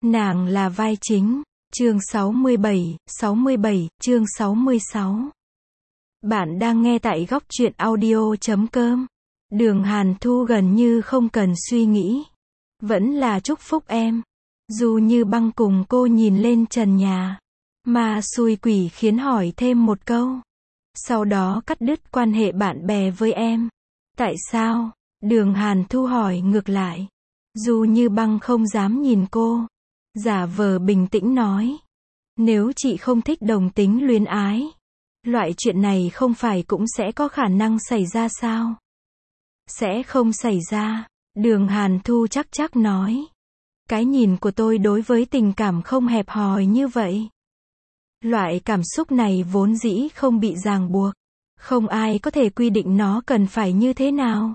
Nàng là vai chính. Chương 67, chương 66. Bạn đang nghe tại góc truyện audio.com. Đường Hàn Thu gần như không cần suy nghĩ. Vẫn là chúc phúc em. Dù Như Băng cùng cô nhìn lên trần nhà. Mà xui quỷ khiến hỏi thêm một câu. Sau đó cắt đứt quan hệ bạn bè với em. Tại sao? Đường Hàn Thu hỏi ngược lại. Dù Như Băng không dám nhìn cô. Giả vờ bình tĩnh nói. Nếu chị không thích đồng tính luyến ái, loại chuyện này không phải cũng sẽ có khả năng xảy ra sao? Sẽ không xảy ra, Đường Hàn Thu chắc nói. Cái nhìn của tôi đối với tình cảm không hẹp hòi như vậy. Loại cảm xúc này vốn dĩ không bị ràng buộc. Không ai có thể quy định nó cần phải như thế nào.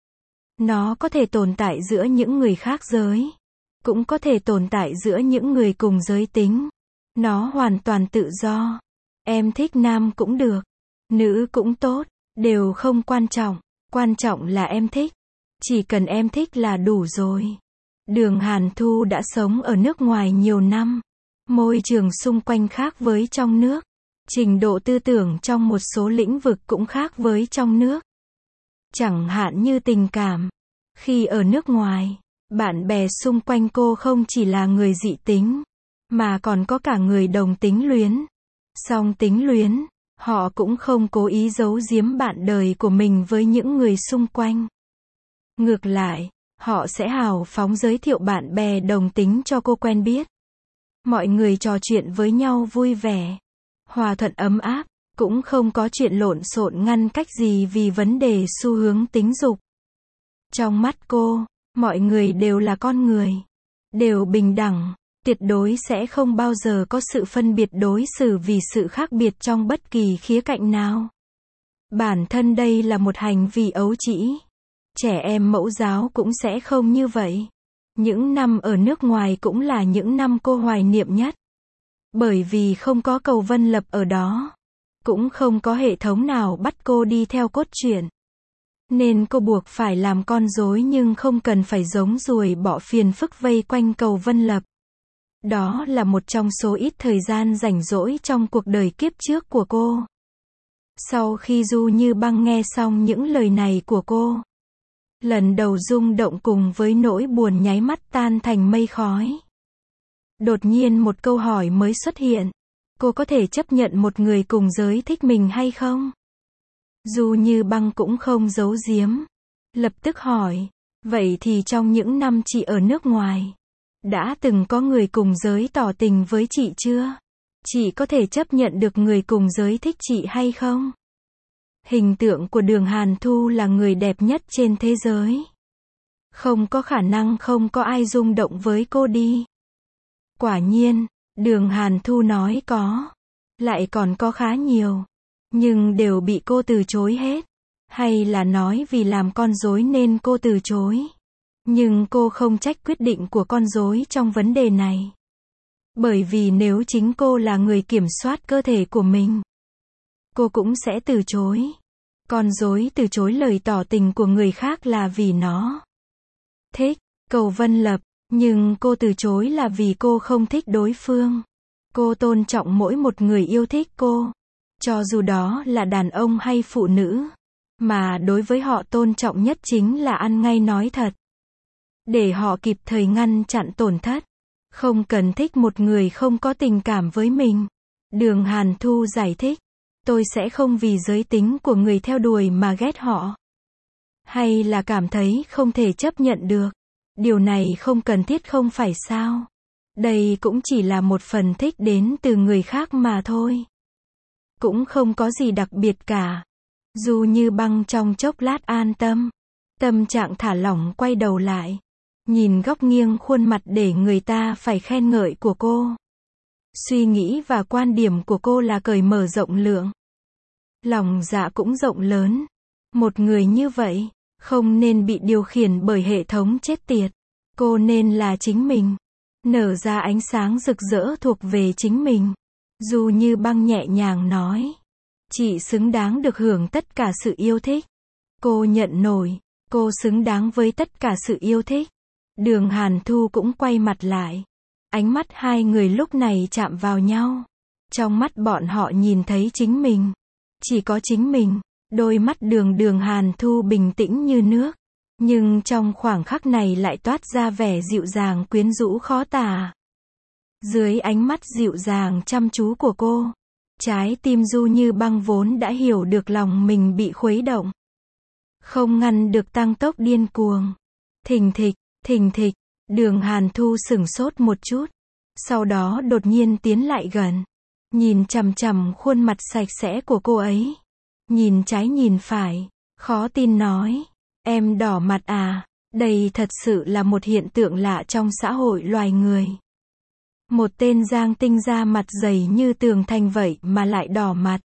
Nó có thể tồn tại giữa những người khác giới. Cũng có thể tồn tại giữa những người cùng giới tính. Nó hoàn toàn tự do. Em thích nam cũng được. Nữ cũng tốt. Đều không quan trọng. Quan trọng là em thích. Chỉ cần em thích là đủ rồi. Đường Hàn Thu đã sống ở nước ngoài nhiều năm. Môi trường xung quanh khác với trong nước. Trình độ tư tưởng trong một số lĩnh vực cũng khác với trong nước. Chẳng hạn như tình cảm. Khi ở nước ngoài, bạn bè xung quanh cô không chỉ là người dị tính, mà còn có cả người đồng tính luyến. Song tính luyến, họ cũng không cố ý giấu giếm bạn đời của mình với những người xung quanh. Ngược lại, họ sẽ hào phóng giới thiệu bạn bè đồng tính cho cô quen biết. Mọi người trò chuyện với nhau vui vẻ, hòa thuận ấm áp, cũng không có chuyện lộn xộn ngăn cách gì vì vấn đề xu hướng tính dục. Trong mắt cô, mọi người đều là con người, đều bình đẳng, tuyệt đối sẽ không bao giờ có sự phân biệt đối xử vì sự khác biệt trong bất kỳ khía cạnh nào. Bản thân đây là một hành vi ấu trĩ. Trẻ em mẫu giáo cũng sẽ không như vậy. Những năm ở nước ngoài cũng là những năm cô hoài niệm nhất. Bởi vì không có cầu vân lập ở đó. Cũng không có hệ thống nào bắt cô đi theo cốt truyện. Nên cô buộc phải làm con rối nhưng không cần phải giống ruồi bọ phiền phức vây quanh cầu vân lập. Đó là một trong số ít thời gian rảnh rỗi trong cuộc đời kiếp trước của cô. Sau khi Du Như Băng nghe xong những lời này của cô, lần đầu rung động cùng với nỗi buồn nháy mắt tan thành mây khói. Đột nhiên một câu hỏi mới xuất hiện. Cô có thể chấp nhận một người cùng giới thích mình hay không? Du Như Băng cũng không giấu giếm. Lập tức hỏi. Vậy thì trong những năm chị ở nước ngoài, đã từng có người cùng giới tỏ tình với chị chưa? Chị có thể chấp nhận được người cùng giới thích chị hay không? Hình tượng của Đường Hàn Thu là người đẹp nhất trên thế giới. Không có khả năng không có ai rung động với cô đi. Quả nhiên, Đường Hàn Thu nói có. Lại còn có khá nhiều. Nhưng đều bị cô từ chối hết. Hay là nói vì làm con rối nên cô từ chối. Nhưng cô không trách quyết định của con rối trong vấn đề này. Bởi vì nếu chính cô là người kiểm soát cơ thể của mình, cô cũng sẽ từ chối. Con rối từ chối lời tỏ tình của người khác là vì nó thích cầu vân lập. Nhưng cô từ chối là vì cô không thích đối phương. Cô tôn trọng mỗi một người yêu thích cô. Cho dù đó là đàn ông hay phụ nữ. Mà đối với họ tôn trọng nhất chính là ăn ngay nói thật. Để họ kịp thời ngăn chặn tổn thất. Không cần thích một người không có tình cảm với mình. Đường Hàn Thu giải thích. Tôi sẽ không vì giới tính của người theo đuổi mà ghét họ. Hay là cảm thấy không thể chấp nhận được. Điều này không cần thiết không phải sao? Đây cũng chỉ là một phần thích đến từ người khác mà thôi. Cũng không có gì đặc biệt cả. Dù Như Băng trong chốc lát an tâm. Tâm trạng thả lỏng quay đầu lại. Nhìn góc nghiêng khuôn mặt để người ta phải khen ngợi của cô. Suy nghĩ và quan điểm của cô là cởi mở rộng lượng. Lòng dạ cũng rộng lớn. Một người như vậy, không nên bị điều khiển bởi hệ thống chết tiệt. Cô nên là chính mình. Nở ra ánh sáng rực rỡ thuộc về chính mình. Dù Như Băng nhẹ nhàng nói. Chị xứng đáng được hưởng tất cả sự yêu thích. Cô nhận nổi. Cô xứng đáng với tất cả sự yêu thích. Đường Hàn Thu cũng quay mặt lại. Ánh mắt hai người lúc này chạm vào nhau. Trong mắt bọn họ nhìn thấy chính mình. Chỉ có chính mình. Đôi mắt Đường Hàn Thu bình tĩnh như nước. Nhưng trong khoảng khắc này lại toát ra vẻ dịu dàng quyến rũ khó tả. Dưới ánh mắt dịu dàng chăm chú của cô, trái tim Du Như Băng vốn đã hiểu được lòng mình bị khuấy động. Không ngăn được tăng tốc điên cuồng. Thình thịch, Đường Hàn Thu sửng sốt một chút. Sau đó đột nhiên tiến lại gần. Nhìn chằm chằm khuôn mặt sạch sẽ của cô ấy. Nhìn trái nhìn phải. Khó tin nói. Em đỏ mặt à? Đây thật sự là một hiện tượng lạ trong xã hội loài người. Một tên Giang Tinh da mặt dày như tường thành vậy mà lại đỏ mặt.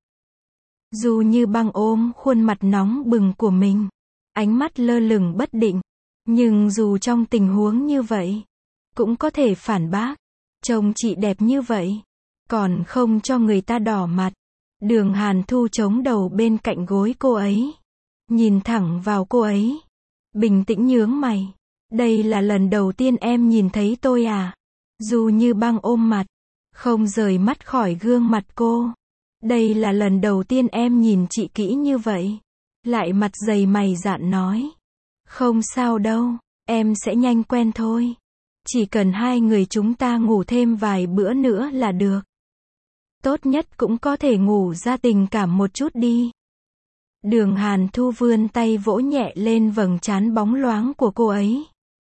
Du Như Băng ôm khuôn mặt nóng bừng của mình. Ánh mắt lơ lửng bất định. Nhưng dù trong tình huống như vậy, cũng có thể phản bác. Trông chị đẹp như vậy, còn không cho người ta đỏ mặt. Đường Hàn Thu chống đầu bên cạnh gối cô ấy. Nhìn thẳng vào cô ấy. Bình tĩnh nhướng mày. Đây là lần đầu tiên em nhìn thấy tôi à? Du Như Băng ôm mặt. Không rời mắt khỏi gương mặt cô. Đây là lần đầu tiên em nhìn chị kỹ như vậy. Lại mặt dày mày dạn nói. Không sao đâu, em sẽ nhanh quen thôi. Chỉ cần hai người chúng ta ngủ thêm vài bữa nữa là được. Tốt nhất cũng có thể ngủ ra tình cảm một chút đi. Đường Hàn Thu vươn tay vỗ nhẹ lên vầng trán bóng loáng của cô ấy.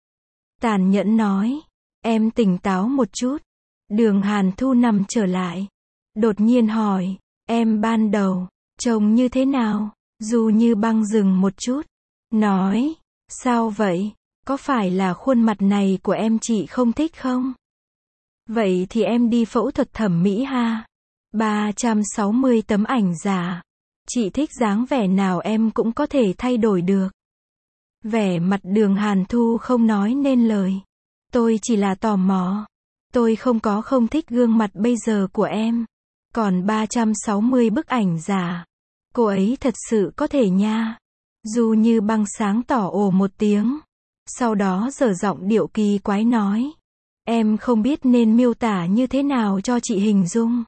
Tàn nhẫn nói. Em tỉnh táo một chút. Đường Hàn Thu nằm trở lại. Đột nhiên hỏi. Em ban đầu, trông như thế nào? Du Như Băng dừng một chút. Nói. Sao vậy? Có phải là khuôn mặt này của em chị không thích không? Vậy thì em đi phẫu thuật thẩm mỹ ha. 360 tấm ảnh giả. Chị thích dáng vẻ nào em cũng có thể thay đổi được. Vẻ mặt Đường Hàn Thu không nói nên lời. Tôi chỉ là tò mò. Tôi không thích gương mặt bây giờ của em. Còn 360 bức ảnh giả. Cô ấy thật sự có thể nha. Du Như Băng sáng tỏ ồ một tiếng. Sau đó dở giọng điệu kỳ quái nói. Em không biết nên miêu tả như thế nào cho chị hình dung.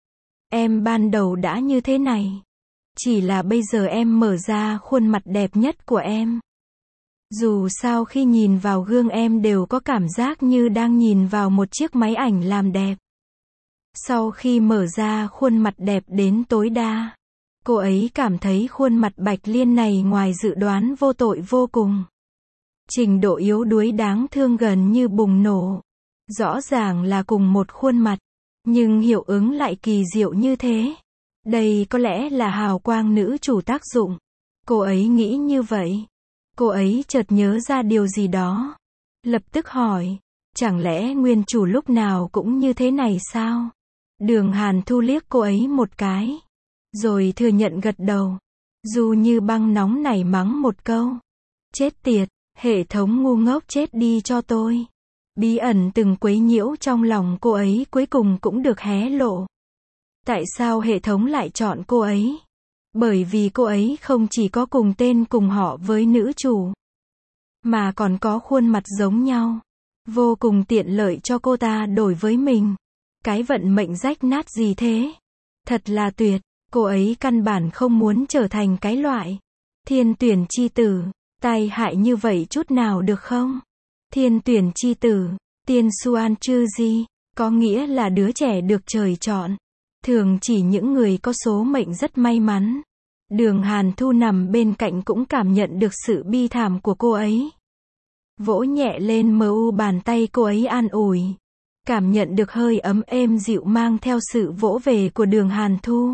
Em ban đầu đã như thế này. Chỉ là bây giờ em mở ra khuôn mặt đẹp nhất của em. Dù sao khi nhìn vào gương em đều có cảm giác như đang nhìn vào một chiếc máy ảnh làm đẹp. Sau khi mở ra khuôn mặt đẹp đến tối đa, cô ấy cảm thấy khuôn mặt Bạch Liên này ngoài dự đoán vô tội vô cùng. Trình độ yếu đuối đáng thương gần như bùng nổ. Rõ ràng là cùng một khuôn mặt, nhưng hiệu ứng lại kỳ diệu như thế. Đây có lẽ là hào quang nữ chủ tác dụng. Cô ấy nghĩ như vậy. Cô ấy chợt nhớ ra điều gì đó. Lập tức hỏi, chẳng lẽ nguyên chủ lúc nào cũng như thế này sao? Đường Hàn Thu liếc cô ấy một cái. Rồi thừa nhận gật đầu. Du Như Băng nóng nảy mắng một câu. Chết tiệt, hệ thống ngu ngốc chết đi cho tôi. Bí ẩn từng quấy nhiễu trong lòng cô ấy cuối cùng cũng được hé lộ. Tại sao hệ thống lại chọn cô ấy? Bởi vì cô ấy không chỉ có cùng tên cùng họ với nữ chủ, mà còn có khuôn mặt giống nhau. Vô cùng tiện lợi cho cô ta đổi với mình. Cái vận mệnh rách nát gì thế? Thật là tuyệt. Cô ấy căn bản không muốn trở thành cái loại thiên tuyển chi tử. Tai hại như vậy chút nào được không? Thiên tuyển chi tử, tiên Xuan Chư Di, có nghĩa là đứa trẻ được trời chọn. Thường chỉ những người có số mệnh rất may mắn. Đường Hàn Thu nằm bên cạnh cũng cảm nhận được sự bi thảm của cô ấy. Vỗ nhẹ lên bàn tay cô ấy an ủi. Cảm nhận được hơi ấm êm dịu mang theo sự vỗ về của Đường Hàn Thu.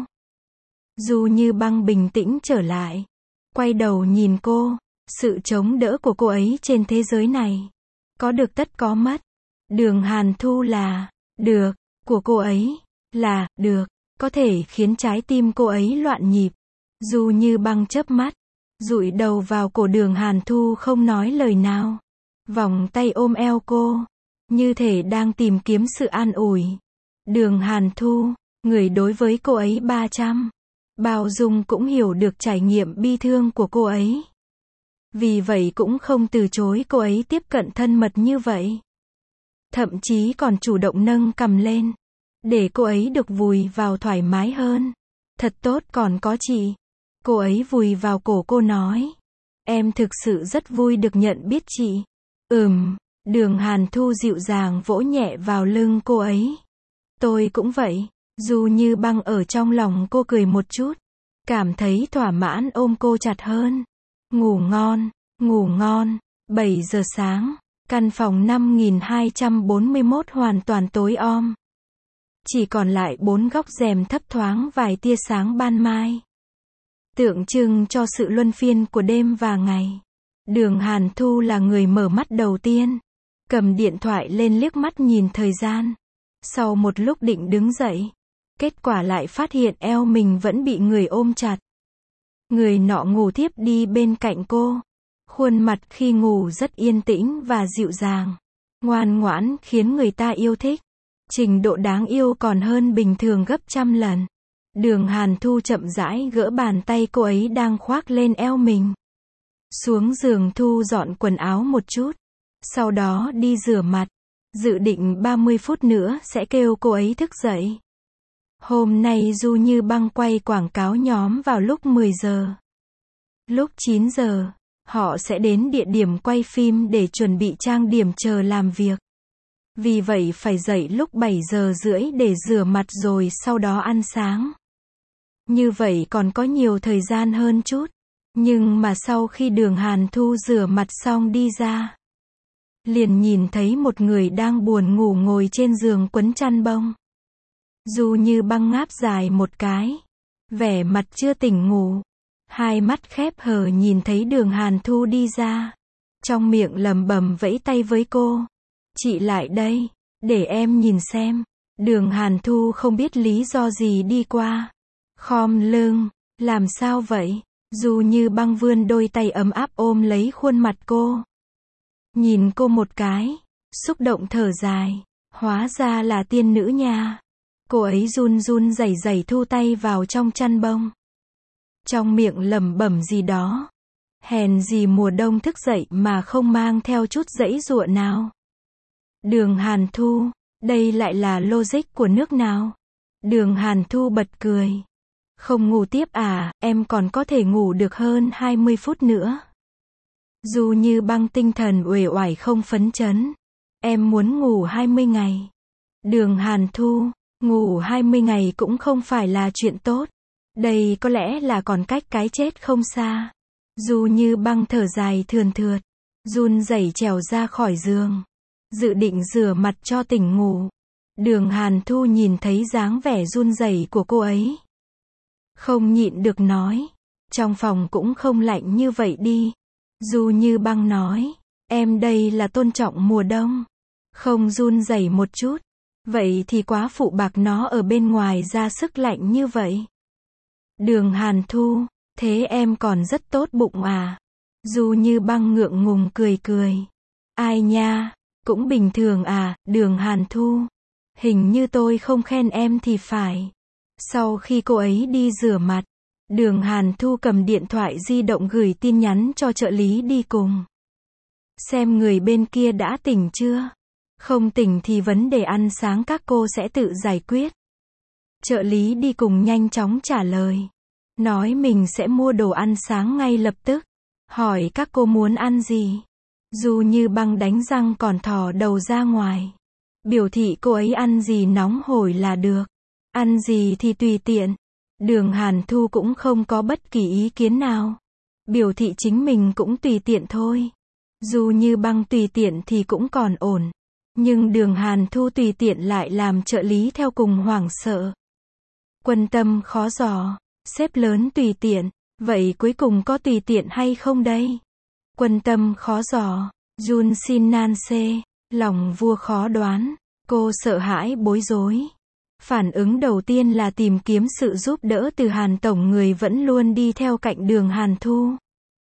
Du Như Băng bình tĩnh trở lại. Quay đầu nhìn cô. Sự chống đỡ của cô ấy trên thế giới này. Có được tất có mất. Đường Hàn Thu là được, của cô ấy là được, có thể khiến trái tim cô ấy loạn nhịp. Du Như Băng chớp mắt, dụi đầu vào cổ Đường Hàn Thu không nói lời nào. Vòng tay ôm eo cô, như thể đang tìm kiếm sự an ủi. Đường Hàn Thu, người đối với cô ấy 300. Bao dung cũng hiểu được trải nghiệm bi thương của cô ấy. Vì vậy cũng không từ chối cô ấy tiếp cận thân mật như vậy. thậm chí còn chủ động nâng cằm lên, để cô ấy được vùi vào thoải mái hơn. Thật tốt còn có chị. Cô ấy vùi vào cổ cô nói. Em thực sự rất vui được nhận biết chị. Đường Hàn Thu dịu dàng vỗ nhẹ vào lưng cô ấy. Tôi cũng vậy. Du Như Băng ở trong lòng cô cười một chút, cảm thấy thỏa mãn ôm cô chặt hơn. Ngủ ngon, ngủ ngon. 7 giờ sáng, căn phòng 5241 hoàn toàn tối om. Chỉ còn lại 4 góc rèm thấp thoáng vài tia sáng ban mai, tượng trưng cho sự luân phiên của đêm và ngày. Đường Hàn Thu là người mở mắt đầu tiên, cầm điện thoại lên liếc mắt nhìn thời gian. Sau một lúc định đứng dậy, kết quả lại phát hiện eo mình vẫn bị người ôm chặt. Người nọ ngủ thiếp đi bên cạnh cô. Khuôn mặt khi ngủ rất yên tĩnh và dịu dàng, ngoan ngoãn khiến người ta yêu thích. Trình độ đáng yêu còn hơn bình thường gấp trăm lần. Đường Hàn Thu chậm rãi gỡ bàn tay cô ấy đang khoác lên eo mình. Xuống giường thu dọn quần áo một chút, sau đó đi rửa mặt. Dự định 30 phút nữa sẽ kêu cô ấy thức dậy. Hôm nay Du Như Băng quay quảng cáo nhóm vào lúc 10 giờ. Lúc 9 giờ, họ sẽ đến địa điểm quay phim để chuẩn bị trang điểm chờ làm việc. Vì vậy phải dậy lúc 7 giờ rưỡi để rửa mặt rồi sau đó ăn sáng. Như vậy còn có nhiều thời gian hơn chút. Nhưng mà sau khi Đường Hàn Thu rửa mặt xong đi ra, liền nhìn thấy một người đang buồn ngủ ngồi trên giường quấn chăn bông. Du Như Băng ngáp dài một cái, vẻ mặt chưa tỉnh ngủ, hai mắt khép hờ nhìn thấy Đường Hàn Thu đi ra, trong miệng lẩm bẩm vẫy tay với cô. Chị lại đây, để em nhìn xem. Đường Hàn Thu không biết lý do gì đi qua, khom lưng. Làm sao vậy? Du Như Băng vươn đôi tay ấm áp ôm lấy khuôn mặt cô, nhìn cô một cái, xúc động thở dài. Hóa ra là tiên nữ nha. Cô ấy run run rẩy rẩy thu tay vào trong chăn bông, trong miệng lẩm bẩm gì đó. Hèn gì mùa đông thức dậy mà không mang theo chút giãy giụa nào. Đường Hàn Thu, đây lại là logic của nước nào? Đường Hàn Thu bật cười. Không ngủ tiếp à, em còn có thể ngủ được hơn 20 phút nữa. Du Như Băng tinh thần uể oải không phấn chấn. Em muốn ngủ 20 ngày. Đường Hàn Thu, ngủ 20 ngày cũng không phải là chuyện tốt. Đây có lẽ là còn cách cái chết không xa. Du Như Băng thở dài thườn thượt, run rẩy trèo ra khỏi giường, dự định rửa mặt cho tỉnh ngủ. Đường Hàn Thu nhìn thấy dáng vẻ run rẩy của cô ấy, không nhịn được nói, trong phòng cũng không lạnh như vậy đi. Du Như Băng nói, em đây là tôn trọng mùa đông, không run rẩy một chút. Vậy thì quá phụ bạc nó ở bên ngoài ra sức lạnh như vậy. Đường Hàn Thu, thế em còn rất tốt bụng à? Du Như Băng ngượng ngùng cười cười. Ai nha, cũng bình thường à, Đường Hàn Thu. Hình như tôi không khen em thì phải. Sau khi cô ấy đi rửa mặt, Đường Hàn Thu cầm điện thoại di động gửi tin nhắn cho trợ lý đi cùng. Xem người bên kia đã tỉnh chưa? Không tỉnh thì vấn đề ăn sáng các cô sẽ tự giải quyết. Trợ lý đi cùng nhanh chóng trả lời. Nói mình sẽ mua đồ ăn sáng ngay lập tức. Hỏi các cô muốn ăn gì? Du Như Băng đánh răng còn thò đầu ra ngoài, biểu thị cô ấy ăn gì nóng hổi là được. Ăn gì thì tùy tiện. Đường Hàn Thu cũng không có bất kỳ ý kiến nào, biểu thị chính mình cũng tùy tiện thôi. Du Như Băng tùy tiện thì cũng còn ổn, nhưng Đường Hàn Thu tùy tiện lại làm trợ lý theo cùng hoảng sợ. Quân tâm khó dò, sếp lớn tùy tiện, vậy cuối cùng có tùy tiện hay không đây? Quân tâm khó dò, Jun Sin Nan Se, lòng vua khó đoán, cô sợ hãi bối rối. Phản ứng đầu tiên là tìm kiếm sự giúp đỡ từ Hàn Tổng, người vẫn luôn đi theo cạnh Đường Hàn Thu.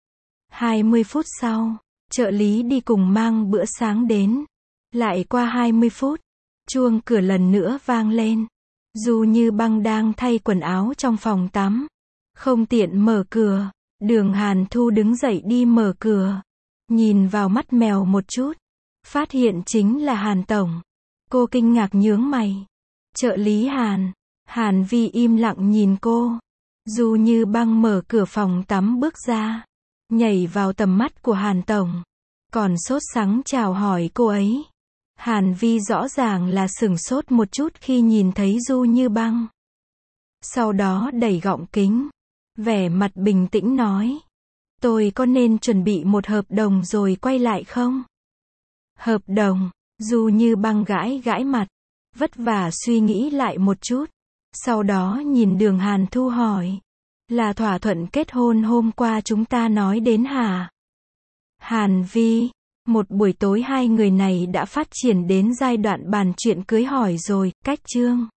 20 phút sau, trợ lý đi cùng mang bữa sáng đến. Lại qua 20 phút, chuông cửa lần nữa vang lên. Du Như Băng đang thay quần áo trong phòng tắm, không tiện mở cửa. Đường Hàn Thu đứng dậy đi mở cửa, nhìn vào mắt mèo một chút, Phát hiện chính là Hàn tổng. Cô kinh ngạc nhướng mày. Trợ lý Hàn. Hàn Vi im lặng nhìn cô. Du Như Băng mở cửa phòng tắm bước ra, nhảy vào tầm mắt của Hàn tổng, còn sốt sắng chào hỏi cô ấy. Hàn Vi rõ ràng là sửng sốt một chút khi nhìn thấy Du Như Băng. Sau đó đẩy gọng kính, vẻ mặt bình tĩnh nói. Tôi có nên chuẩn bị một hợp đồng rồi quay lại không? Hợp đồng? Du Như Băng gãi gãi mặt, vất vả suy nghĩ lại một chút. Sau đó nhìn Đường Hàn Thu hỏi. Là thỏa thuận kết hôn hôm qua chúng ta nói đến hả? Hàn Vi. Một buổi tối hai người này đã phát triển đến giai đoạn bàn chuyện cưới hỏi rồi, cách chương.